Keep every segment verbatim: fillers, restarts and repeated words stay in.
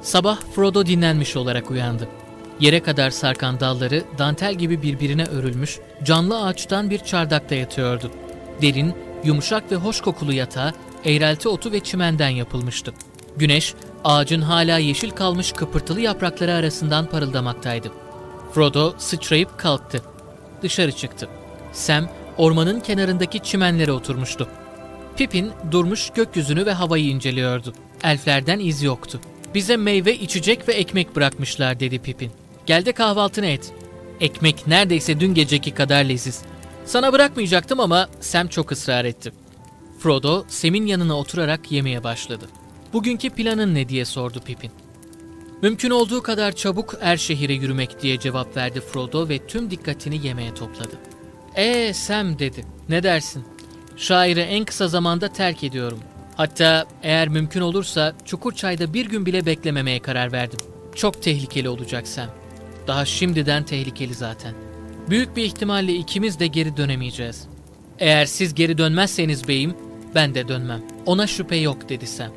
Sabah Frodo dinlenmiş olarak uyandı. Yere kadar sarkan dalları dantel gibi birbirine örülmüş, canlı ağaçtan bir çardakta yatıyordu. Derin, yumuşak ve hoş kokulu yatağı eğrelti otu ve çimenden yapılmıştı. Güneş, ağacın hala yeşil kalmış kıpırtılı yaprakları arasından parıldamaktaydı. Frodo sıçrayıp kalktı. Dışarı çıktı. Sam, ormanın kenarındaki çimenlere oturmuştu. Pippin durmuş gökyüzünü ve havayı inceliyordu. Elflerden iz yoktu. "Bize meyve, içecek ve ekmek bırakmışlar," dedi Pippin. "Gel de kahvaltını et." Ekmek neredeyse dün geceki kadar leziz. "Sana bırakmayacaktım ama Sam çok ısrar etti." Frodo, Sam'in yanına oturarak yemeye başladı. "Bugünkü planın ne?" diye sordu Pippin. "Mümkün olduğu kadar çabuk Erşehir'e yürümek," diye cevap verdi Frodo ve tüm dikkatini yemeğe topladı. "Ee Sam," dedi. "Ne dersin? Şairi en kısa zamanda terk ediyorum. Hatta eğer mümkün olursa Çukurçay'da bir gün bile beklememeye karar verdim. Çok tehlikeli olacak Sam. Daha şimdiden tehlikeli zaten. Büyük bir ihtimalle ikimiz de geri dönemeyeceğiz. Eğer siz geri dönmezseniz beyim, ben de dönmem. Ona şüphe yok," dedi Sam.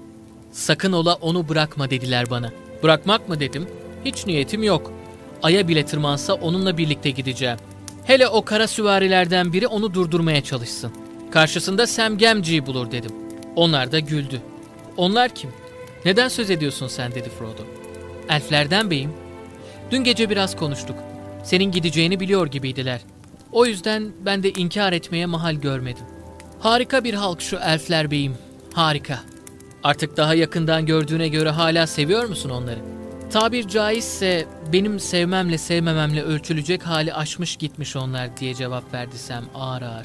"Sakın ola onu bırakma," dediler bana. "Bırakmak mı?" dedim. "Hiç niyetim yok. Ay'a bile tırmansa onunla birlikte gideceğim. Hele o kara süvarilerden biri onu durdurmaya çalışsın. Karşısında Sam Gamgee'yi bulur," dedim. Onlar da güldü. "Onlar kim? Neden söz ediyorsun sen?" dedi Frodo. "Elflerden beyim. Dün gece biraz konuştuk. Senin gideceğini biliyor gibiydiler. O yüzden ben de inkar etmeye mahal görmedim. Harika bir halk şu elfler beyim. Harika. Artık daha yakından gördüğüne göre hala seviyor musun onları?" "Tabir caizse benim sevmemle sevmememle ölçülecek hali aşmış gitmiş onlar," diye cevap verdi Sam ağır ağır.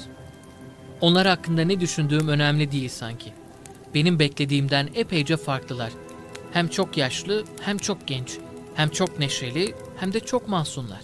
"Onlar hakkında ne düşündüğüm önemli değil sanki. Benim beklediğimden epeyce farklılar. Hem çok yaşlı, hem çok genç, hem çok neşeli, hem de çok masumlar."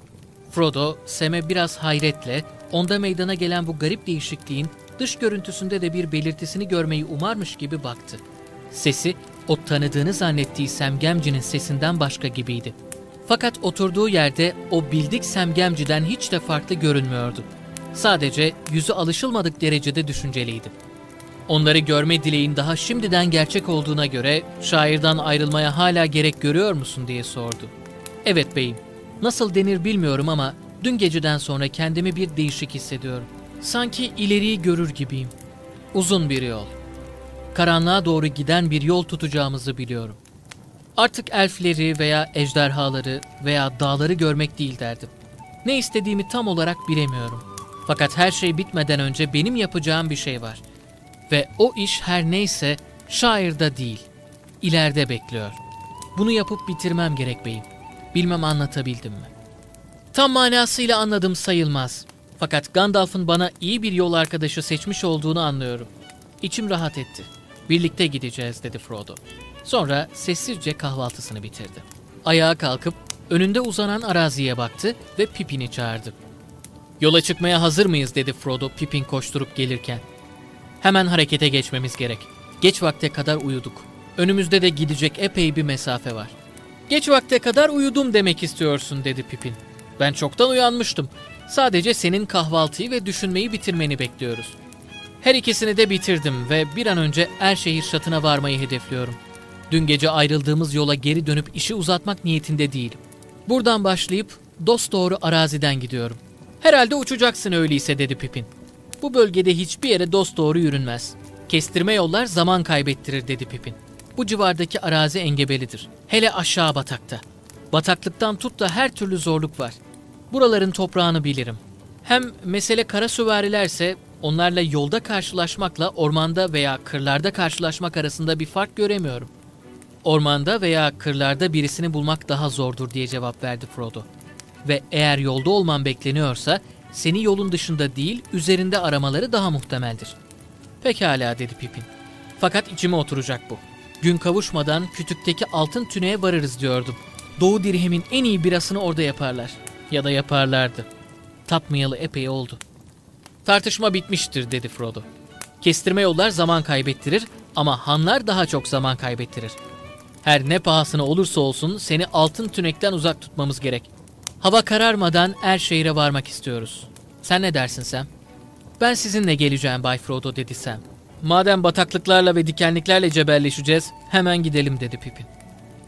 Frodo, Sam'e biraz hayretle, onda meydana gelen bu garip değişikliğin dış görüntüsünde de bir belirtisini görmeyi umarmış gibi baktı. Sesi, o tanıdığını zannettiği Sam Gamgee'nin sesinden başka gibiydi. Fakat oturduğu yerde o bildik Sam Gamgee'den hiç de farklı görünmüyordu. Sadece yüzü alışılmadık derecede düşünceliydi. "Onları görme dileğin daha şimdiden gerçek olduğuna göre şairden ayrılmaya hala gerek görüyor musun?" diye sordu. "Evet beyim. Nasıl denir bilmiyorum ama dün geceden sonra kendimi bir değişik hissediyorum. Sanki ileriyi görür gibiyim. Uzun bir yol. Karanlığa doğru giden bir yol tutacağımızı biliyorum. Artık elfleri veya ejderhaları veya dağları görmek değil derdim. Ne istediğimi tam olarak bilemiyorum. Fakat her şey bitmeden önce benim yapacağım bir şey var. Ve o iş her neyse şairde değil, ileride bekliyor. Bunu yapıp bitirmem gerek beyim. Bilmem anlatabildim mi?" "Tam manasıyla anladım sayılmaz. Fakat Gandalf'ın bana iyi bir yol arkadaşı seçmiş olduğunu anlıyorum. İçim rahat etti. Birlikte gideceğiz," dedi Frodo. Sonra sessizce kahvaltısını bitirdi. Ayağa kalkıp önünde uzanan araziye baktı ve Pippin'i çağırdı. "Yola çıkmaya hazır mıyız?" dedi Frodo Pippin koşturup gelirken. "Hemen harekete geçmemiz gerek. Geç vakte kadar uyuduk. Önümüzde de gidecek epey bir mesafe var." "Geç vakte kadar uyudum demek istiyorsun," dedi Pippin. "Ben çoktan uyanmıştım. Sadece senin kahvaltıyı ve düşünmeyi bitirmeni bekliyoruz." "Her ikisini de bitirdim ve bir an önce Erşehir şatına varmayı hedefliyorum. Dün gece ayrıldığımız yola geri dönüp işi uzatmak niyetinde değilim. Buradan başlayıp dosdoğru araziden gidiyorum." "Herhalde uçacaksın öyleyse," dedi Pippin. "Bu bölgede hiçbir yere dosdoğru yürünmez. Kestirme yollar zaman kaybettirir," dedi Pippin. "Bu civardaki arazi engebelidir. Hele aşağı batakta. Bataklıktan tut da her türlü zorluk var. Buraların toprağını bilirim. Hem mesele kara süvarilerse onlarla yolda karşılaşmakla ormanda veya kırlarda karşılaşmak arasında bir fark göremiyorum. Ormanda veya kırlarda birisini bulmak daha zordur," diye cevap verdi Frodo. "Ve eğer yolda olman bekleniyorsa seni yolun dışında değil üzerinde aramaları daha muhtemeldir." "Pekala," dedi Pippin. "Fakat içime oturacak bu. Gün kavuşmadan kütükteki altın tüneye varırız diyordum. Doğu Dirhem'in en iyi birasını orada yaparlar. Ya da yaparlardı. Tatmayalı epey oldu." "Tartışma bitmiştir," dedi Frodo. "Kestirme yollar zaman kaybettirir ama hanlar daha çok zaman kaybettirir. Her ne pahasına olursa olsun seni altın tünekten uzak tutmamız gerek. Hava kararmadan Erşehir'e varmak istiyoruz. Sen ne dersin Sam?" "Ben sizinle geleceğim Bay Frodo," dedi Sam. "Madem bataklıklarla ve dikenliklerle cebelleşeceğiz, hemen gidelim," dedi Pippin.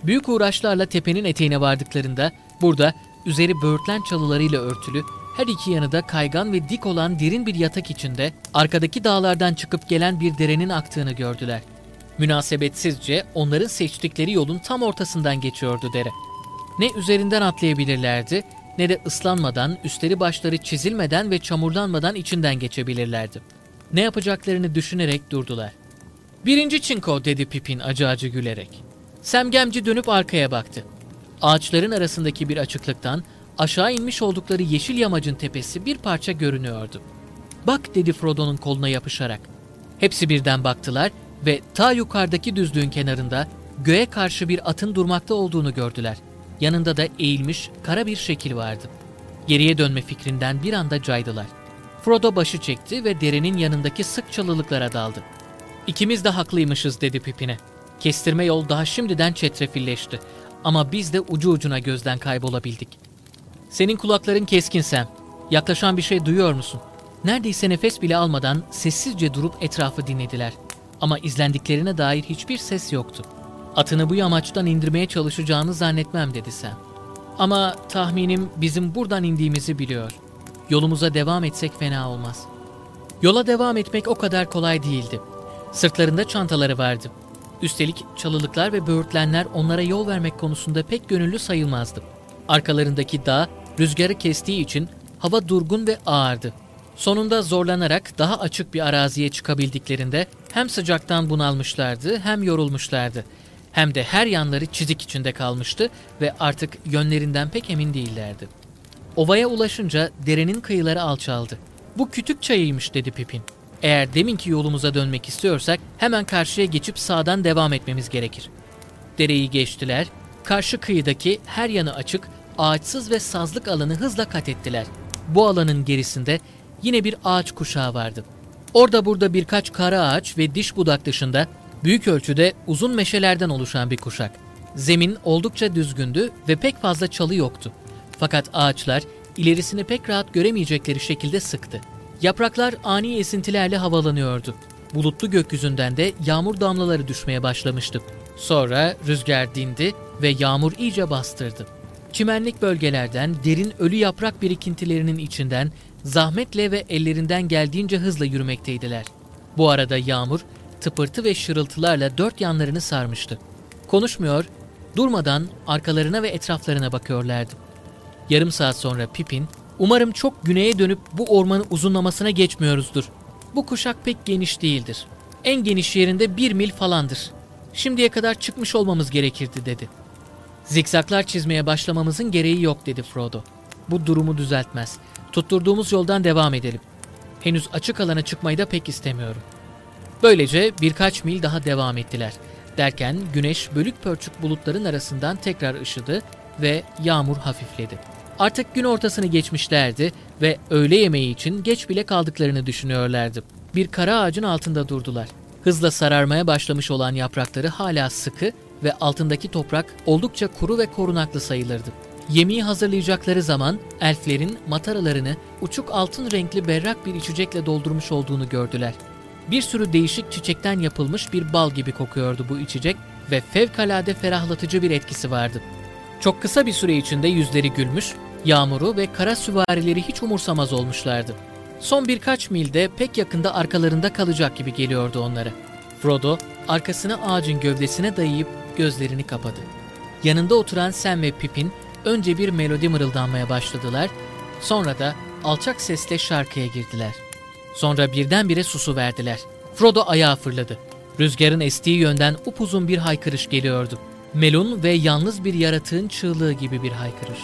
Büyük uğraşlarla tepenin eteğine vardıklarında burada üzeri böğürtlen çalılarıyla örtülü, her iki yanı da kaygan ve dik olan derin bir yatak içinde arkadaki dağlardan çıkıp gelen bir derenin aktığını gördüler. Münasebetsizce onların seçtikleri yolun tam ortasından geçiyordu dere. Ne üzerinden atlayabilirlerdi ne de ıslanmadan, üstleri başları çizilmeden ve çamurlanmadan içinden geçebilirlerdi. Ne yapacaklarını düşünerek durdular. "Birinci çinko," dedi Pippin acı acı gülerek. Semgemci dönüp arkaya baktı. Ağaçların arasındaki bir açıklıktan aşağı inmiş oldukları yeşil yamacın tepesi bir parça görünüyordu. "Bak," dedi Frodo'nun koluna yapışarak. Hepsi birden baktılar ve ta yukarıdaki düzlüğün kenarında göğe karşı bir atın durmakta olduğunu gördüler. Yanında da eğilmiş kara bir şekil vardı. Geriye dönme fikrinden bir anda caydılar. Frodo başı çekti ve derenin yanındaki sık çalılıklara daldı. "İkimiz de haklıymışız," dedi Pippin'e. "Kestirme yol daha şimdiden çetrefilleşti. Ama biz de ucu ucuna gözden kaybolabildik." "Senin kulakların keskin Sam. Yaklaşan bir şey duyuyor musun?" Neredeyse nefes bile almadan sessizce durup etrafı dinlediler. Ama izlendiklerine dair hiçbir ses yoktu. "Atını bu yamaçtan indirmeye çalışacağını zannetmem," dedi Sam. "Ama tahminim bizim buradan indiğimizi biliyor. Yolumuza devam etsek fena olmaz." Yola devam etmek o kadar kolay değildi. Sırtlarında çantaları vardı. Üstelik çalılıklar ve böğürtlenler onlara yol vermek konusunda pek gönüllü sayılmazdı. Arkalarındaki dağ rüzgarı kestiği için hava durgun ve ağırdı. Sonunda zorlanarak daha açık bir araziye çıkabildiklerinde hem sıcaktan bunalmışlardı hem yorulmuşlardı. Hem de her yanları çizik içinde kalmıştı ve artık yönlerinden pek emin değillerdi. Ovaya ulaşınca derenin kıyıları alçaldı. "Bu kütük çayıymış," dedi Pippin. "Eğer deminki yolumuza dönmek istiyorsak hemen karşıya geçip sağdan devam etmemiz gerekir." Dereyi geçtiler, karşı kıyıdaki her yanı açık, ağaçsız ve sazlık alanı hızla kat ettiler. Bu alanın gerisinde yine bir ağaç kuşağı vardı. Orada burada birkaç kara ağaç ve diş budak dışında büyük ölçüde uzun meşelerden oluşan bir kuşak. Zemin oldukça düzgündü ve pek fazla çalı yoktu. Fakat ağaçlar ilerisini pek rahat göremeyecekleri şekilde sıktı. Yapraklar ani esintilerle havalanıyordu. Bulutlu gökyüzünden de yağmur damlaları düşmeye başlamıştı. Sonra rüzgar dindi ve yağmur iyice bastırdı. Çimenlik bölgelerden derin ölü yaprak birikintilerinin içinden zahmetle ve ellerinden geldiğince hızla yürümekteydiler. Bu arada yağmur tıpırtı ve şırıltılarla dört yanlarını sarmıştı. Konuşmuyor, durmadan arkalarına ve etraflarına bakıyorlardı. Yarım saat sonra Pippin, "Umarım çok güneye dönüp bu ormanın uzunlamasına geçmiyoruzdur. Bu kuşak pek geniş değildir. En geniş yerinde bir mil falandır. Şimdiye kadar çıkmış olmamız gerekirdi," dedi. "Zikzaklar çizmeye başlamamızın gereği yok," dedi Frodo. "Bu durumu düzeltmez. Tutturduğumuz yoldan devam edelim. Henüz açık alana çıkmayı da pek istemiyorum." Böylece birkaç mil daha devam ettiler. Derken güneş bölük pörçük bulutların arasından tekrar ışıdı ve yağmur hafifledi. Artık gün ortasını geçmişlerdi ve öğle yemeği için geç bile kaldıklarını düşünüyorlardı. Bir kara ağacın altında durdular. Hızla sararmaya başlamış olan yaprakları hala sıkı ve altındaki toprak oldukça kuru ve korunaklı sayılırdı. Yemeği hazırlayacakları zaman elflerin mataralarını uçuk altın renkli berrak bir içecekle doldurmuş olduğunu gördüler. Bir sürü değişik çiçekten yapılmış bir bal gibi kokuyordu bu içecek ve fevkalade ferahlatıcı bir etkisi vardı. Çok kısa bir süre içinde yüzleri gülmüş, yağmuru ve kara süvarileri hiç umursamaz olmuşlardı. Son birkaç milde pek yakında arkalarında kalacak gibi geliyordu onlara. Frodo arkasını ağacın gövdesine dayayıp gözlerini kapadı. Yanında oturan Sam ve Pippin önce bir melodi mırıldanmaya başladılar, sonra da alçak sesle şarkıya girdiler. Sonra birdenbire susuverdiler. Frodo ayağa fırladı. Rüzgarın estiği yönden upuzun bir haykırış geliyordu. Melun ve yalnız bir yaratığın çığlığı gibi bir haykırış.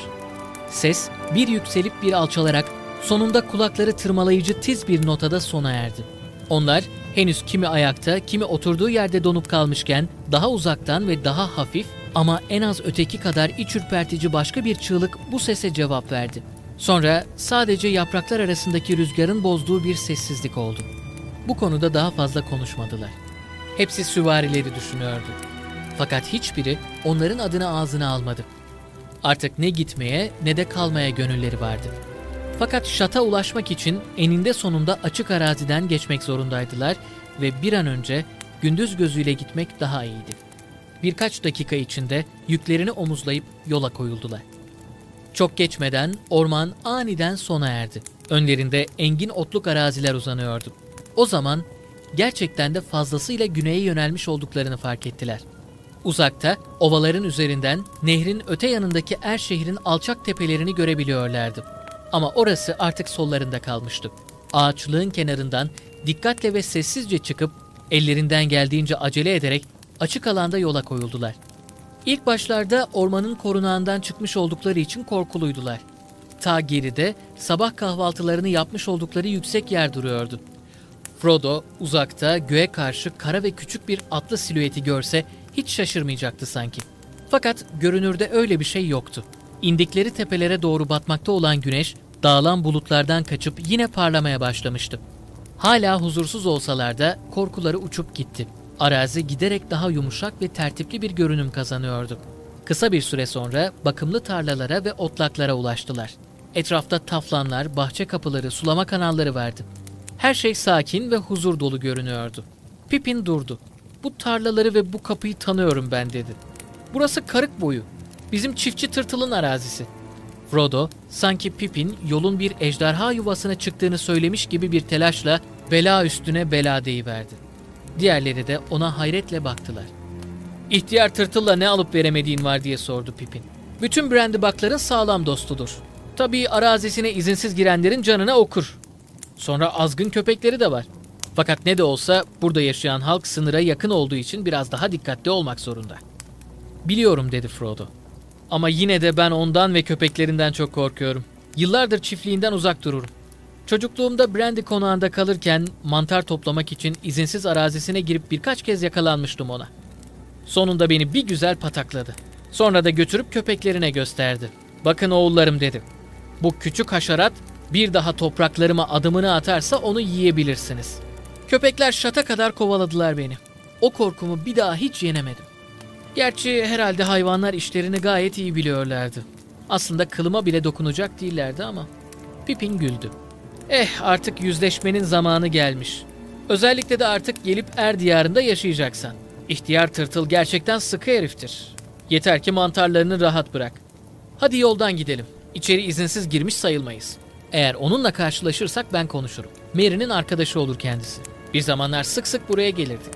Ses bir yükselip bir alçalarak sonunda kulakları tırmalayıcı tiz bir notada sona erdi. Onlar henüz kimi ayakta, kimi oturduğu yerde donup kalmışken daha uzaktan ve daha hafif ama en az öteki kadar iç ürpertici başka bir çığlık bu sese cevap verdi. Sonra sadece yapraklar arasındaki rüzgarın bozduğu bir sessizlik oldu. Bu konuda daha fazla konuşmadılar. Hepsi süvarileri düşünüyordu. Fakat hiçbiri onların adını ağzına almadı. Artık ne gitmeye ne de kalmaya gönülleri vardı. Fakat şata ulaşmak için eninde sonunda açık araziden geçmek zorundaydılar ve bir an önce gündüz gözüyle gitmek daha iyiydi. Birkaç dakika içinde yüklerini omuzlayıp yola koyuldular. Çok geçmeden orman aniden sona erdi. Önlerinde engin otluk araziler uzanıyordu. O zaman gerçekten de fazlasıyla güneye yönelmiş olduklarını fark ettiler. Uzakta, ovaların üzerinden nehrin öte yanındaki Er şehrin alçak tepelerini görebiliyorlardı. Ama orası artık sollarında kalmıştı. Ağaçlığın kenarından dikkatle ve sessizce çıkıp ellerinden geldiğince acele ederek açık alanda yola koyuldular. İlk başlarda ormanın korunağından çıkmış oldukları için korkuluydular. Ta geride sabah kahvaltılarını yapmış oldukları yüksek yer duruyordu. Frodo uzakta göğe karşı kara ve küçük bir atlı silüeti görse hiç şaşırmayacaktı sanki. Fakat görünürde öyle bir şey yoktu. İndikleri tepelere doğru batmakta olan güneş dağılan bulutlardan kaçıp yine parlamaya başlamıştı. Hala huzursuz olsalar da korkuları uçup gitti. Arazi giderek daha yumuşak ve tertipli bir görünüm kazanıyordu. Kısa bir süre sonra bakımlı tarlalara ve otlaklara ulaştılar. Etrafta taflanlar, bahçe kapıları, sulama kanalları vardı. Her şey sakin ve huzur dolu görünüyordu. Pippin durdu. "Bu tarlaları ve bu kapıyı tanıyorum ben," dedi. "Burası Karık Boyu. Bizim çiftçi tırtılın arazisi." Frodo sanki Pippin yolun bir ejderha yuvasına çıktığını söylemiş gibi bir telaşla bela üstüne bela deyiverdi. Diğerleri de ona hayretle baktılar. "İhtiyar tırtılla ne alıp veremediğin var?" diye sordu Pippin. "Bütün Brandybuck'ların sağlam dostudur. Tabii arazisine izinsiz girenlerin canına okur. Sonra azgın köpekleri de var. Fakat ne de olsa burada yaşayan halk sınıra yakın olduğu için biraz daha dikkatli olmak zorunda." "Biliyorum," dedi Frodo. "Ama yine de ben ondan ve köpeklerinden çok korkuyorum. Yıllardır çiftliğinden uzak dururum. Çocukluğumda Brandy konağında kalırken mantar toplamak için izinsiz arazisine girip birkaç kez yakalanmıştım ona. Sonunda beni bir güzel patakladı. Sonra da götürüp köpeklerine gösterdi. 'Bakın oğullarım,' dedi. 'Bu küçük haşerat bir daha topraklarıma adımını atarsa onu yiyebilirsiniz.' Köpekler şata kadar kovaladılar beni. O korkumu bir daha hiç yenemedim. Gerçi herhalde hayvanlar işlerini gayet iyi biliyorlardı. Aslında kılıma bile dokunacak değillerdi ama." Pippin güldü. "Eh, artık yüzleşmenin zamanı gelmiş. Özellikle de artık gelip Er diyarında yaşayacaksan. İhtiyar tırtıl gerçekten sıkı heriftir. Yeter ki mantarlarını rahat bırak. Hadi yoldan gidelim. İçeri izinsiz girmiş sayılmayız. Eğer onunla karşılaşırsak ben konuşurum. Merry'nin arkadaşı olur kendisi. Bir zamanlar sık sık buraya gelirdik."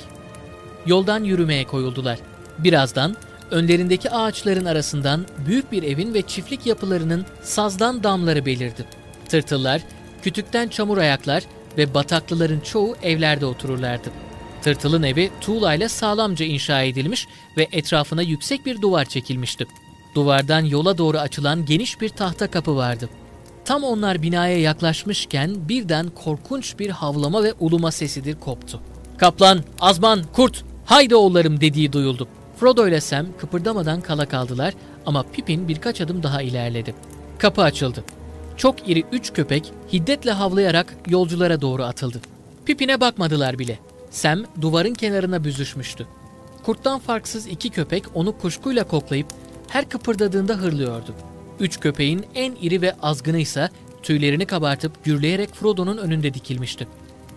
Yoldan yürümeye koyuldular. Birazdan önlerindeki ağaçların arasından büyük bir evin ve çiftlik yapılarının sazdan damları belirdi. Tırtıllar, kütükten çamur ayaklar ve bataklıların çoğu evlerde otururlardı. Tırtılın evi tuğlayla sağlamca inşa edilmiş ve etrafına yüksek bir duvar çekilmişti. Duvardan yola doğru açılan geniş bir tahta kapı vardı. Tam onlar binaya yaklaşmışken birden korkunç bir havlama ve uluma sesidir koptu. "Kaplan, azman, kurt, haydi oğullarım," dediği duyuldu. Frodo ile Sam kıpırdamadan kala kaldılar ama Pippin birkaç adım daha ilerledi. Kapı açıldı. Çok iri üç köpek hiddetle havlayarak yolculara doğru atıldı. Pippin'e bakmadılar bile. Sam duvarın kenarına büzüşmüştü. Kurttan farksız iki köpek onu kuşkuyla koklayıp her kıpırdadığında hırlıyordu. Üç köpeğin en iri ve azgınıysa tüylerini kabartıp gürleyerek Frodo'nun önünde dikilmişti.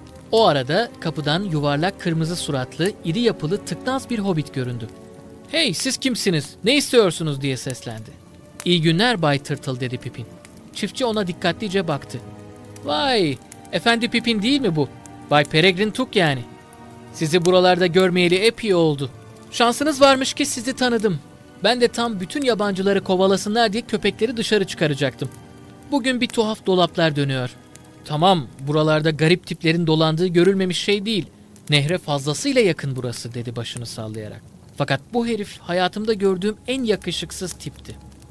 O arada kapıdan yuvarlak kırmızı suratlı, iri yapılı tıknaz bir hobbit göründü. "Hey, siz kimsiniz? Ne istiyorsunuz?" diye seslendi. "İyi günler Bay Tırtıl," dedi Pippin. Çiftçi ona dikkatlice baktı. "Vay, Efendi Pippin değil mi bu? Bay Peregrin Took yani. Sizi buralarda görmeyeli epey oldu. Şansınız varmış ki sizi tanıdım. Ben de tam bütün yabancıları kovalasınlar diye köpekleri dışarı çıkaracaktım. Bugün bir tuhaf dolaplar dönüyor. Tamam, buralarda garip tiplerin dolandığı görülmemiş şey değil. Nehre fazlasıyla yakın burası," dedi başını sallayarak. "Fakat bu herif hayatımda gördüğüm en yakışıksız tipti."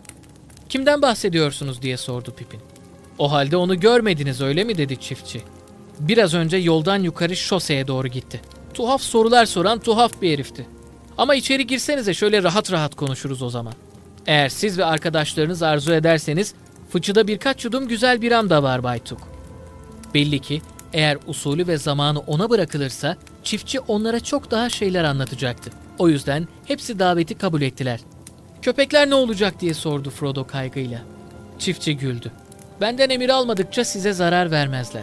"Kimden bahsediyorsunuz?" diye sordu Pippin. "O halde onu görmediniz öyle mi?" dedi çiftçi. "Biraz önce yoldan yukarı şoseye doğru gitti. Tuhaf sorular soran tuhaf bir herifti. Ama içeri girsenize, şöyle rahat rahat konuşuruz o zaman. Eğer siz ve arkadaşlarınız arzu ederseniz fıçıda birkaç yudum güzel biram da var Bay Took." Belli ki eğer usulü ve zamanı ona bırakılırsa çiftçi onlara çok daha şeyler anlatacaktı. O yüzden hepsi daveti kabul ettiler. "Köpekler ne olacak?" diye sordu Frodo kaygıyla. Çiftçi güldü. "Benden emir almadıkça size zarar vermezler."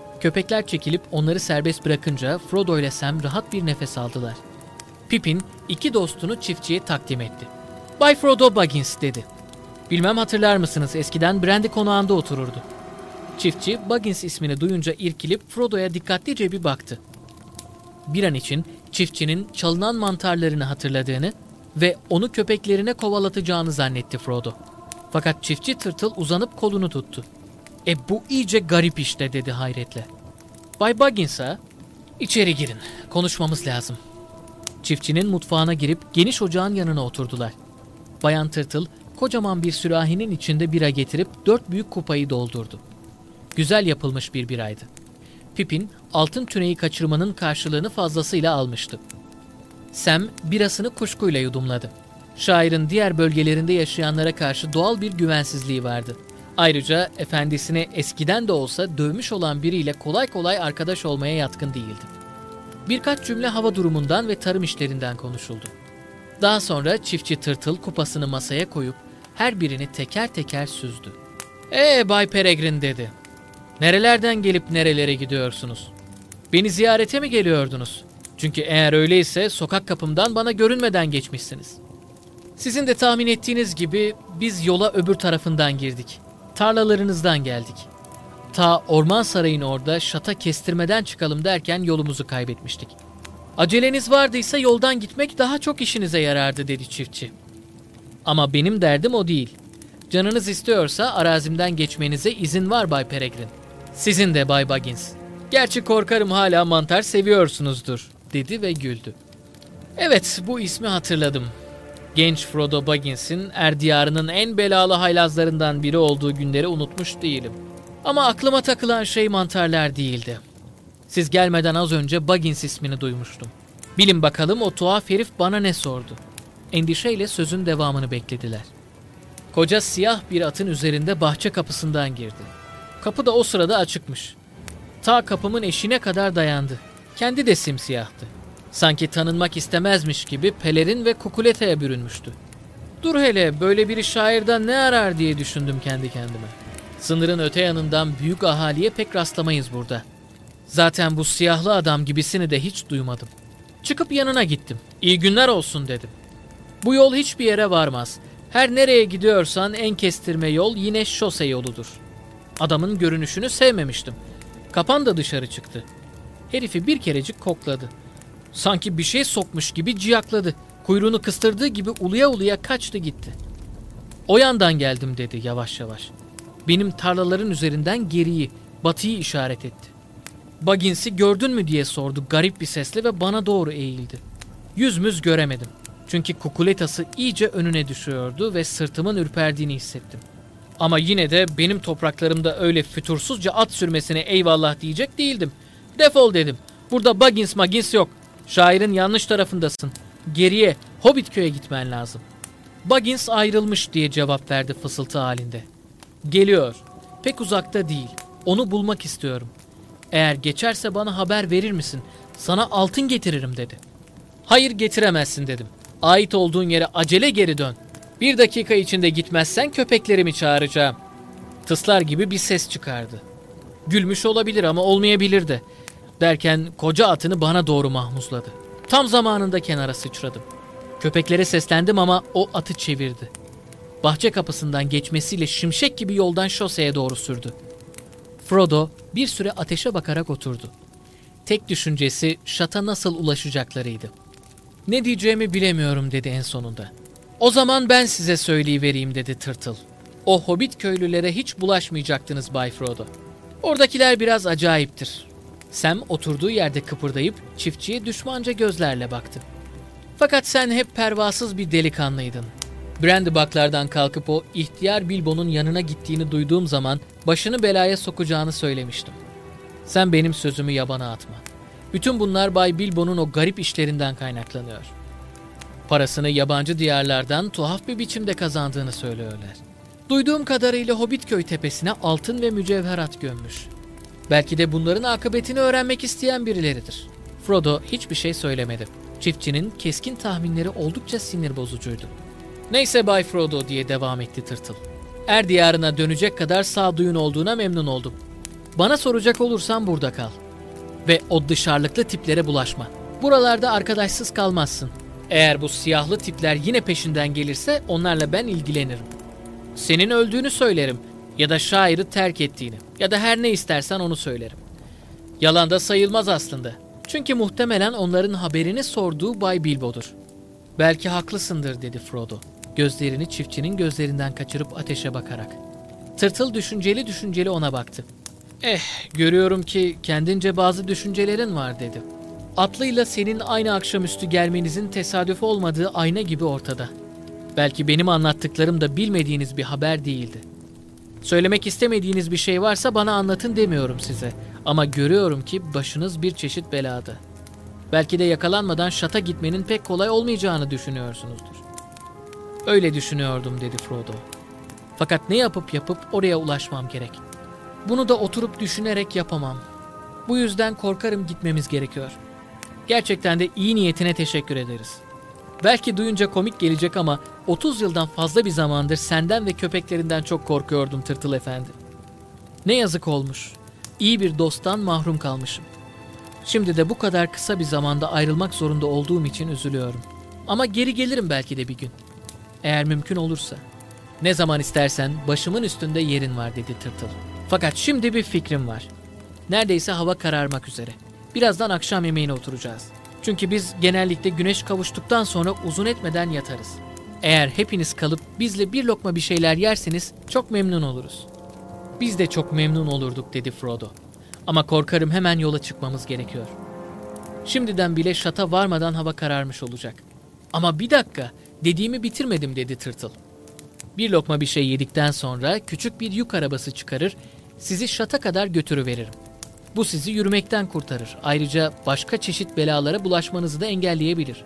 Köpekler çekilip onları serbest bırakınca Frodo ile Sam rahat bir nefes aldılar. Pippin iki dostunu çiftçiye takdim etti. "Bay Frodo Baggins," dedi. "Bilmem hatırlar mısınız, eskiden Brandy konağında otururdu." Çiftçi Baggins ismini duyunca irkilip Frodo'ya dikkatlice bir baktı. Bir an için çiftçinin çalınan mantarlarını hatırladığını ve onu köpeklerine kovalatacağını zannetti Frodo. Fakat çiftçi tırtıl uzanıp kolunu tuttu. "E bu iyice garip işte," dedi hayretle. "Bay Baggins'a, içeri girin, konuşmamız lazım." Çiftçinin mutfağına girip geniş ocağın yanına oturdular. Bayan Tırtıl kocaman bir sürahinin içinde bira getirip dört büyük kupayı doldurdu. Güzel yapılmış bir biraydı. Pippin altın tüneyi kaçırmanın karşılığını fazlasıyla almıştı. Sam birasını kuşkuyla yudumladı. Şairin diğer bölgelerinde yaşayanlara karşı doğal bir güvensizliği vardı. Ayrıca efendisini eskiden de olsa dövmüş olan biriyle kolay kolay arkadaş olmaya yatkın değildi. Birkaç cümle hava durumundan ve tarım işlerinden konuşuldu. Daha sonra çiftçi Tırtıl kupasını masaya koyup her birini teker teker süzdü. "Ee Bay Peregrin," dedi. "Nerelerden gelip nerelere gidiyorsunuz? Beni ziyarete mi geliyordunuz? Çünkü eğer öyleyse sokak kapımdan bana görünmeden geçmişsiniz." "Sizin de tahmin ettiğiniz gibi biz yola öbür tarafından girdik. Tarlalarınızdan geldik. Ta Orman Sarayı'nın orada şata kestirmeden çıkalım derken yolumuzu kaybetmiştik. Aceleniz vardıysa yoldan gitmek daha çok işinize yarardı," dedi çiftçi. "Ama benim derdim o değil. Canınız istiyorsa arazimden geçmenize izin var Bay Peregrin. Sizin de Bay Baggins. Gerçi korkarım hala mantar seviyorsunuzdur," dedi ve güldü. "Evet, bu ismi hatırladım. Genç Frodo Baggins'in Er Diyarı'nın en belalı haylazlarından biri olduğu günleri unutmuş değilim. Ama aklıma takılan şey mantarlar değildi. Siz gelmeden az önce Baggins ismini duymuştum. Bilin bakalım o tuhaf herif bana ne sordu?" Endişeyle sözün devamını beklediler. Koca siyah bir atın üzerinde bahçe kapısından girdi. Kapı da o sırada açıkmış. Ta kapımın eşiğine kadar dayandı. Kendi de simsiyahtı. Sanki tanınmak istemezmiş gibi pelerin ve kukuletaya bürünmüştü. "Dur hele, böyle biri şairden ne arar?" diye düşündüm kendi kendime. "Sınırın öte yanından büyük ahaliye pek rastlamayız burada. Zaten bu siyahlı adam gibisini de hiç duymadım. Çıkıp yanına gittim. 'İyi günler olsun,' dedim. 'Bu yol hiçbir yere varmaz. Her nereye gidiyorsan en kestirme yol yine şose yoludur.' Adamın görünüşünü sevmemiştim. Kapan da dışarı çıktı. Herifi bir kerecik kokladı. Sanki bir şey sokmuş gibi ciyakladı. Kuyruğunu kıstırdığı gibi uluya uluya kaçtı gitti. 'O yandan geldim,' dedi yavaş yavaş. Benim tarlaların üzerinden geriyi, batıyı işaret etti. Baggins'i gördün mü diye sordu garip bir sesle ve bana doğru eğildi. Yüz müz göremedim. Çünkü kukuletası iyice önüne düşüyordu ve sırtımın ürperdiğini hissettim. Ama yine de benim topraklarımda öyle fütursuzca at sürmesine eyvallah diyecek değildim. 'Defol,' dedim. 'Burada Baggins Maggins yok. Şairin yanlış tarafındasın. Geriye, Hobbitköy'e gitmen lazım.' 'Baggins ayrılmış,' diye cevap verdi fısıltı halinde. 'Geliyor. Pek uzakta değil. Onu bulmak istiyorum. Eğer geçerse bana haber verir misin? Sana altın getiririm,' dedi. 'Hayır, getiremezsin,' dedim. 'Ait olduğun yere acele geri dön. Bir dakika içinde gitmezsen köpeklerimi çağıracağım.' Tıslar gibi bir ses çıkardı. Gülmüş olabilir ama olmayabilir de. Derken koca atını bana doğru mahmuzladı. Tam zamanında kenara sıçradım. Köpeklere seslendim ama o atı çevirdi. Bahçe kapısından geçmesiyle şimşek gibi yoldan şoseye doğru sürdü. Frodo bir süre ateşe bakarak oturdu. Tek düşüncesi şata nasıl ulaşacaklarıydı. 'Ne diyeceğimi bilemiyorum,' dedi en sonunda. 'O zaman ben size söyleyivereyim,' dedi Tırtıl. 'O Hobbit köylülere hiç bulaşmayacaktınız Bay Frodo. Oradakiler biraz acayiptir.' Sam oturduğu yerde kıpırdayıp çiftçiye düşmanca gözlerle baktı. 'Fakat sen hep pervasız bir delikanlıydın. Brandybuck'lardan kalkıp o ihtiyar Bilbo'nun yanına gittiğini duyduğum zaman başını belaya sokacağını söylemiştim. Sen benim sözümü yabana atma. Bütün bunlar Bay Bilbo'nun o garip işlerinden kaynaklanıyor. Parasını yabancı diyarlardan tuhaf bir biçimde kazandığını söylüyorlar. Duyduğum kadarıyla Hobbitköy tepesine altın ve mücevherat gömmüş. Belki de bunların akıbetini öğrenmek isteyen birileridir.' Frodo hiçbir şey söylemedi. Çiftçinin keskin tahminleri oldukça sinir bozucuydu. 'Neyse Bay Frodo,' diye devam etti Tırtıl. 'Er Diyarı'na dönecek kadar sağduyun olduğuna memnun oldum. Bana soracak olursan burada kal. Ve o dışarılıklı tiplere bulaşma. Buralarda arkadaşsız kalmazsın. Eğer bu siyahlı tipler yine peşinden gelirse onlarla ben ilgilenirim. Senin öldüğünü söylerim ya da şairi terk ettiğini ya da her ne istersen onu söylerim. Yalan da sayılmaz aslında. Çünkü muhtemelen onların haberini sorduğu Bay Bilbo'dur. Belki haklısındır dedi Frodo. Gözlerini çiftçinin gözlerinden kaçırıp ateşe bakarak. Tırtıl düşünceli düşünceli ona baktı. Eh, görüyorum ki kendince bazı düşüncelerin var dedi. Atlıyla senin aynı akşamüstü gelmenizin tesadüf olmadığı ayna gibi ortada. Belki benim anlattıklarım da bilmediğiniz bir haber değildi. Söylemek istemediğiniz bir şey varsa bana anlatın demiyorum size. Ama görüyorum ki başınız bir çeşit belada. Belki de yakalanmadan Şat'a gitmenin pek kolay olmayacağını düşünüyorsunuzdur. Öyle düşünüyordum dedi Frodo. Fakat ne yapıp yapıp oraya ulaşmam gerek. Bunu da oturup düşünerek yapamam. Bu yüzden korkarım gitmemiz gerekiyor. Gerçekten de iyi niyetine teşekkür ederiz. Belki duyunca komik gelecek ama otuz yıldan fazla bir zamandır senden ve köpeklerinden çok korkuyordum Tırtıl Efendi. Ne yazık olmuş. İyi bir dosttan mahrum kalmışım. Şimdi de bu kadar kısa bir zamanda ayrılmak zorunda olduğum için üzülüyorum. Ama geri gelirim belki de bir gün. Eğer mümkün olursa. Ne zaman istersen başımın üstünde yerin var dedi Tırtıl. Fakat şimdi bir fikrim var. Neredeyse hava kararmak üzere. Birazdan akşam yemeğine oturacağız. Çünkü biz genellikle güneş kavuştuktan sonra uzun etmeden yatarız. Eğer hepiniz kalıp bizle bir lokma bir şeyler yerseniz çok memnun oluruz. Biz de çok memnun olurduk dedi Frodo. Ama korkarım hemen yola çıkmamız gerekiyor. Şimdiden bile Şat'a varmadan hava kararmış olacak. Ama bir dakika, dediğimi bitirmedim dedi Tırtıl. Bir lokma bir şey yedikten sonra küçük bir yük arabası çıkarır, sizi Şat'a kadar götürüveririm. Bu sizi yürümekten kurtarır. Ayrıca başka çeşit belalara bulaşmanızı da engelleyebilir.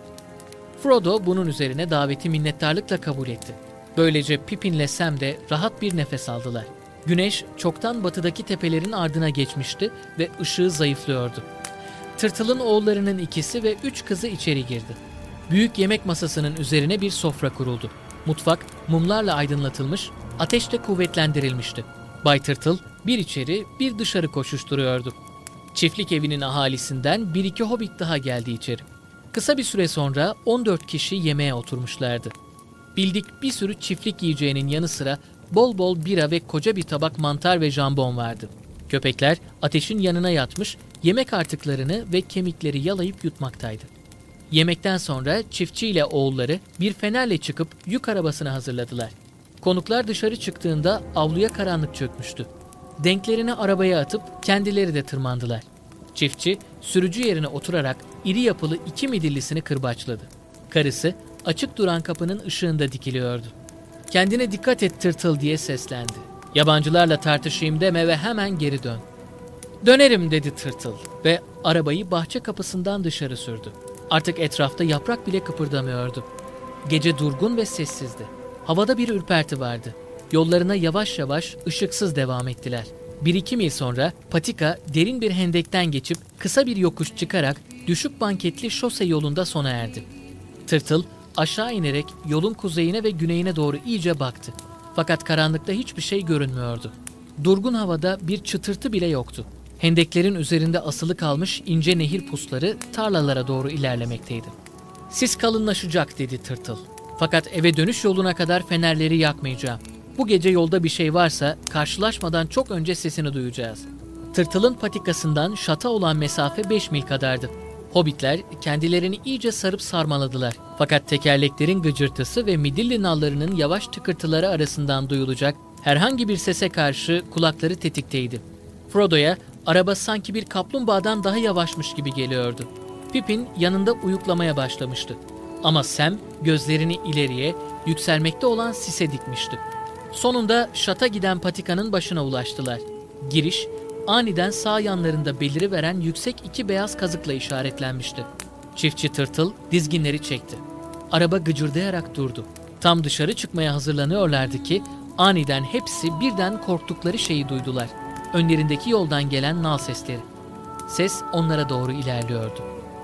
Frodo bunun üzerine daveti minnettarlıkla kabul etti. Böylece Pippin'le Sam de rahat bir nefes aldılar. Güneş çoktan batıdaki tepelerin ardına geçmişti ve ışığı zayıflıyordu. Tırtıl'ın oğullarının ikisi ve üç kızı içeri girdi. Büyük yemek masasının üzerine bir sofra kuruldu. Mutfak mumlarla aydınlatılmış, ateşle kuvvetlendirilmişti. Bay Tırtıl bir içeri bir dışarı koşuşturuyordu. Çiftlik evinin ahalisinden bir iki hobbit daha geldi içeri. Kısa bir süre sonra on dört kişi yemeğe oturmuşlardı. Bildik bir sürü çiftlik yiyeceğinin yanı sıra bol bol bira ve koca bir tabak mantar ve jambon vardı. Köpekler ateşin yanına yatmış, yemek artıklarını ve kemikleri yalayıp yutmaktaydı. Yemekten sonra çiftçi ile oğulları bir fenerle çıkıp yük arabasını hazırladılar. Konuklar dışarı çıktığında avluya karanlık çökmüştü. Denklerini arabaya atıp kendileri de tırmandılar. Çiftçi sürücü yerine oturarak iri yapılı iki midillisini kırbaçladı. Karısı açık duran kapının ışığında dikiliyordu. "Kendine dikkat et Tırtıl" diye seslendi. "Yabancılarla tartışayım deme ve hemen geri dön." "Dönerim" dedi Tırtıl ve arabayı bahçe kapısından dışarı sürdü. Artık etrafta yaprak bile kıpırdamıyordu. Gece durgun ve sessizdi. Havada bir ürperti vardı. Yollarına yavaş yavaş ışıksız devam ettiler. Bir iki mil sonra patika derin bir hendekten geçip kısa bir yokuş çıkarak düşük banketli şose yolunda sona erdi. Tırtıl aşağı inerek yolun kuzeyine ve güneyine doğru iyice baktı. Fakat karanlıkta hiçbir şey görünmüyordu. Durgun havada bir çıtırtı bile yoktu. Hendeklerin üzerinde asılı kalmış ince nehir pusları tarlalara doğru ilerlemekteydi. "Sis kalınlaşacak" dedi Tırtıl. "Fakat eve dönüş yoluna kadar fenerleri yakmayacağım. Bu gece yolda bir şey varsa karşılaşmadan çok önce sesini duyacağız." Tırtılın patikasından Şat'a olan mesafe beş mil kadardı. Hobbitler kendilerini iyice sarıp sarmaladılar. Fakat tekerleklerin gıcırtısı ve midilli nallarının yavaş tıkırtıları arasından duyulacak herhangi bir sese karşı kulakları tetikteydi. Frodo'ya araba sanki bir kaplumbağadan daha yavaşmış gibi geliyordu. Pippin yanında uyuklamaya başlamıştı. Ama Sam gözlerini ileriye, yükselmekte olan sise dikmişti. Sonunda Şat'a giden patikanın başına ulaştılar. Giriş, aniden sağ yanlarında beliriveren yüksek iki beyaz kazıkla işaretlenmişti. Çiftçi Tırtıl dizginleri çekti. Araba gıcırdayarak durdu. Tam dışarı çıkmaya hazırlanıyorlardı ki aniden hepsi birden korktukları şeyi duydular. Önlerindeki yoldan gelen nal sesleri. Ses onlara doğru ilerliyordu.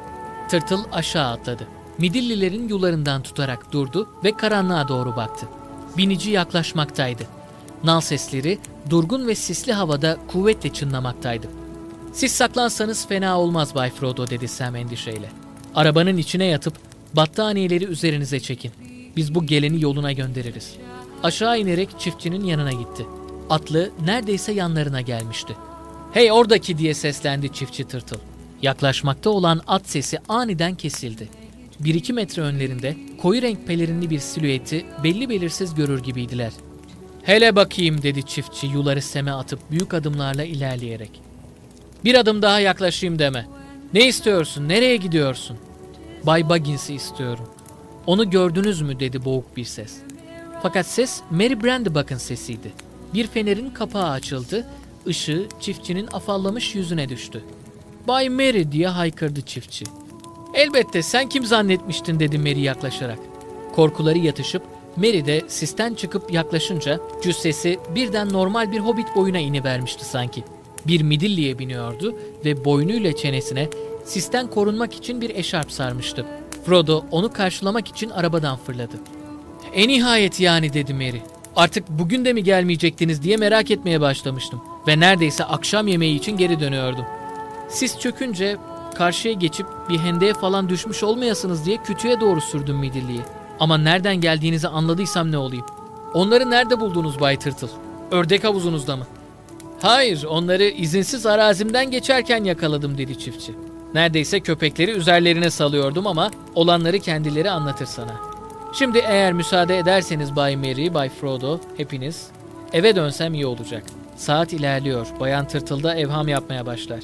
Tırtıl aşağı atladı. Midillilerin yularından tutarak durdu ve karanlığa doğru baktı. Binici yaklaşmaktaydı. Nal sesleri durgun ve sisli havada kuvvetle çınlamaktaydı. "Siz saklansanız fena olmaz Bay Frodo" dedi Sam endişeyle. "Arabanın içine yatıp Battaniyeleri üzerinize çekin. Biz bu geleni yoluna göndeririz. Aşağı inerek çiftçinin yanına gitti. Atlı neredeyse yanlarına gelmişti. Hey oradaki diye seslendi çiftçi tırtıl. Yaklaşmakta olan at sesi aniden kesildi. Bir iki metre önlerinde koyu renk pelerinli bir silüeti belli belirsiz görür gibiydiler. Hele bakayım dedi çiftçi yuları seme atıp büyük adımlarla ilerleyerek. Bir adım daha yaklaşayım deme. Ne istiyorsun? Nereye gidiyorsun? Bay Baggins'i istiyorum. Onu gördünüz mü dedi boğuk bir ses. Fakat ses Mary Brandybuck'ın sesiydi. Bir fenerin kapağı açıldı, ışığı çiftçinin afallamış yüzüne düştü. Bay Mary diye haykırdı çiftçi. Elbette sen kim zannetmiştin dedi Mary yaklaşarak. Korkuları yatışıp Mary de sisten çıkıp yaklaşınca cüssesi birden normal bir hobbit boyuna inivermişti sanki. Bir midilliye biniyordu ve boynuyla çenesine sisten korunmak için bir eşarp sarmıştı. Frodo onu karşılamak için arabadan fırladı. En nihayet yani dedi Mary. Artık bugün de mi gelmeyecektiniz diye merak etmeye başlamıştım. Ve neredeyse akşam yemeği için geri dönüyordum. Sis çökünce karşıya geçip bir hendeğe falan düşmüş olmayasınız diye kütüğe doğru sürdüm midilliyi. Ama nereden geldiğinizi anladıysam ne olayım? Onları nerede buldunuz Bay Tırtıl? Ördek havuzunuzda mı? Hayır, onları izinsiz arazimden geçerken yakaladım dedi çiftçi. Neredeyse köpekleri üzerlerine salıyordum ama olanları kendileri anlatır sana. Şimdi eğer müsaade ederseniz Bay Merry, Bay Frodo, hepiniz eve dönsem iyi olacak. Saat ilerliyor, Bayan Tırtıl da evham yapmaya başlar.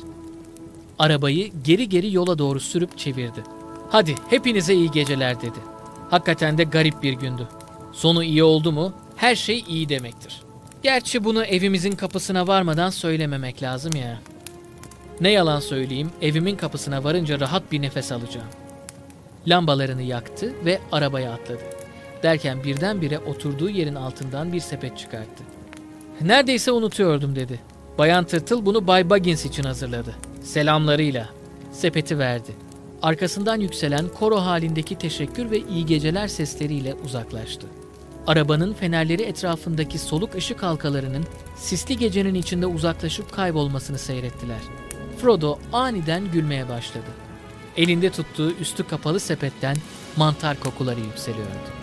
Arabayı geri geri yola doğru sürüp çevirdi. Hadi hepinize iyi geceler dedi. Hakikaten de garip bir gündü. Sonu iyi oldu mu her şey iyi demektir. Gerçi bunu evimizin kapısına varmadan söylememek lazım ya. Ne yalan söyleyeyim, evimin kapısına varınca rahat bir nefes alacağım. Lambalarını yaktı ve arabaya atladı. Derken birdenbire oturduğu yerin altından bir sepet çıkarttı. Neredeyse unutuyordum dedi. Bayan Tırtıl bunu Bay Baggins için hazırladı. Selamlarıyla. Sepeti verdi. Arkasından yükselen koro halindeki teşekkür ve iyi geceler sesleriyle uzaklaştı. Arabanın fenerleri etrafındaki soluk ışık halkalarının sisli gecenin içinde uzaklaşıp kaybolmasını seyrettiler. Frodo aniden gülmeye başladı. Elinde tuttuğu üstü kapalı sepetten mantar kokuları yükseliyordu.